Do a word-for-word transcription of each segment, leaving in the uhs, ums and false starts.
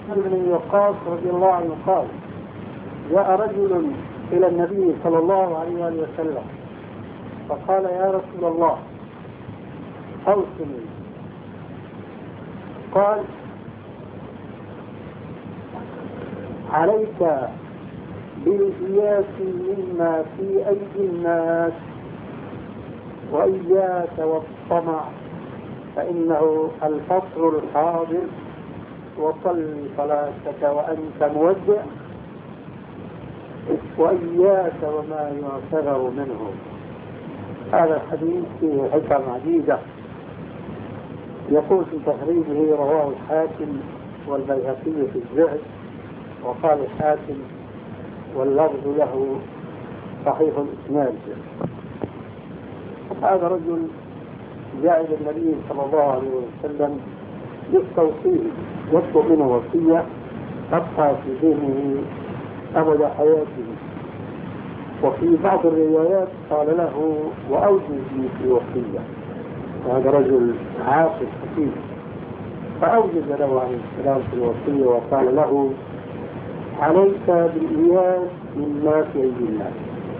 بن وقاص رضي الله عنه قال: جاء رجل إلى النبي صلى الله عليه وسلم فقال: يا رسول الله أوصني. قال: عليك بالإياس مما في أيدي الناس وإياك والطمع فإنه الفصل الحاضر، وصل صلاتك وأنت مودع، وإياك وما يعتذر منه. هذا الحديث فيه حكم عديدة. يقول في تخريجه: رواه الحاكم والبيهقي في الزهد، وقال الحاكم واللفظ له صحيح الإسناد. هذا رجل جاء إلى النبي صلى الله عليه وسلم يستوصيه، يطلب منه وصية تبقى في ذهنه أبد حياته. وفي بعض الروايات قال له: وأوجز لي في وصية. هذا رجل عاقل حكيم، فأوجز له عليه السلام في الوصية وقال له: عليك بالإياس مما في أيدي الناس.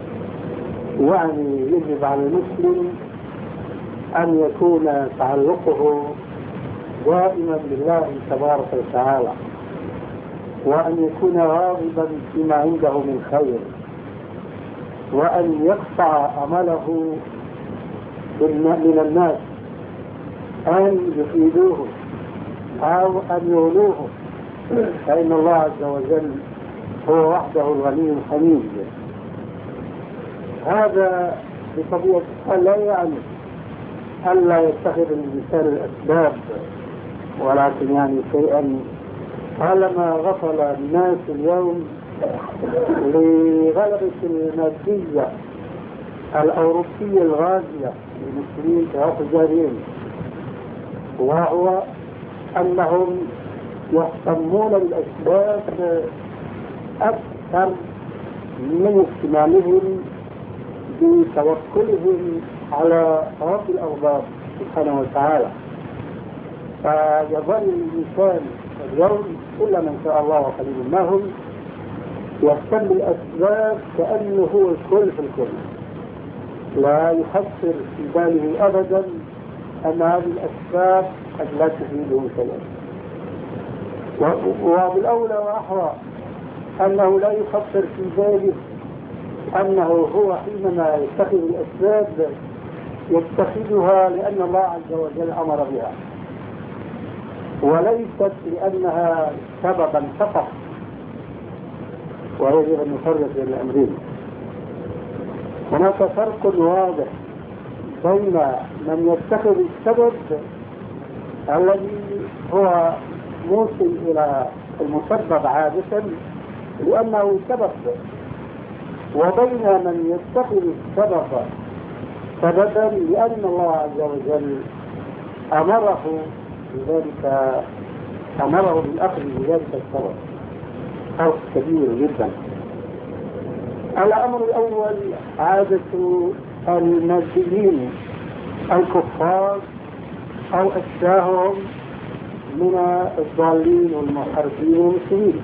يعني يجب على المسلم أن يكون تعلقه دائما بالله تبارك وتعالى، وأن يكون راغبا فيما عنده من خير، وأن يقطع عمله من الناس أن يفيدوه أو أن يولوه، فإن الله عز وجل هو وحده الغني الحميد. هذا بطبيعة الحال لا يعني ألا يتخذ الإنسان الأسباب، ولكن يعني شيئا طالما غفل الناس اليوم لغلبة المادية الأوروبية الغازية للمسلمين كهؤلاء، وهو أنهم يهتمون بالأسباب أكثر من اهتمامهم بتوكلهم على رب الأرباب سبحانه وتعالى. فيظل الإنسان اليوم إلا من شاء الله وقليل ما هم يهتم بالأسباب كأنه هو الكل في الكل، لا يفكر في باله أبدا أن هذه الأسباب قد لا تفيده شيئا. وبالأولى وأحرى أنه لا يفكر في ذلك أنه هو حينما يتخذ الأسباب يتخذها لأن الله عز وجل أمر بها، وليست لأنها سببا فقط. ويجب أن نفرق بين الأمرين. هناك فرق واضح بين من يتخذ السبب الذي هو موصل إلى المسبب عادة لأنه سبب، وبين من يتخذ السبب سببا لأن الله عز وجل أمره بذلك، أمره بالأخذ بذلك السبب. فرق كبير جدا. الأمر الأول عادة الماديين الكفار أو أشباههم من الضالين والمحاربين والمسلمين.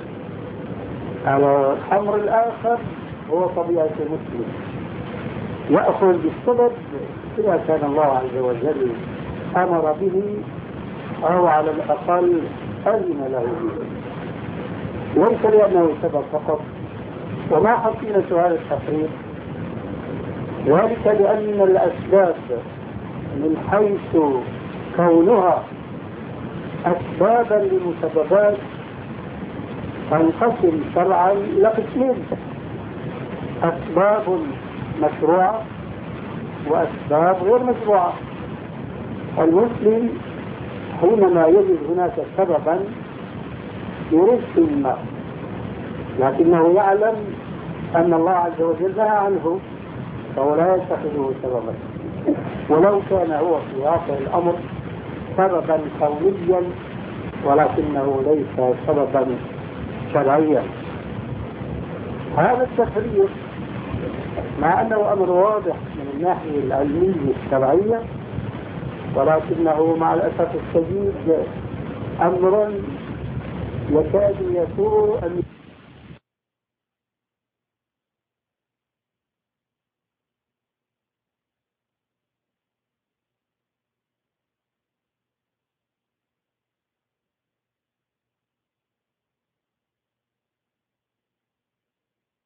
الأمر الآخر هو طبيعة المسلم، يأخذ بالسبب إذا كان الله عز وجل أمر به أو على الأقل أذن له به، ليس لأنه سبب فقط. وما حصيلة هذا التفريق؟ ذلك لأن الأسباب من حيث كونها أسبابا لمسببات تنقسم شرعا إلى قسمين: أسباب مشروعة وأسباب غير مشروعة. المسلم حينما يجد هناك سببا يريد الماء، لكنه يعلم أن الله عز وجل نهى عنه، فهو لا يتخذه سببا، ولو كان هو في واقع الأمر سببا كونيا ولكنه ليس سببا شرعيا. هذا التفريق مع أنه أمر واضح من الناحية العلمية الشرعية، ولكنه مع الأسف الشديد أمر يكاد يسوء أن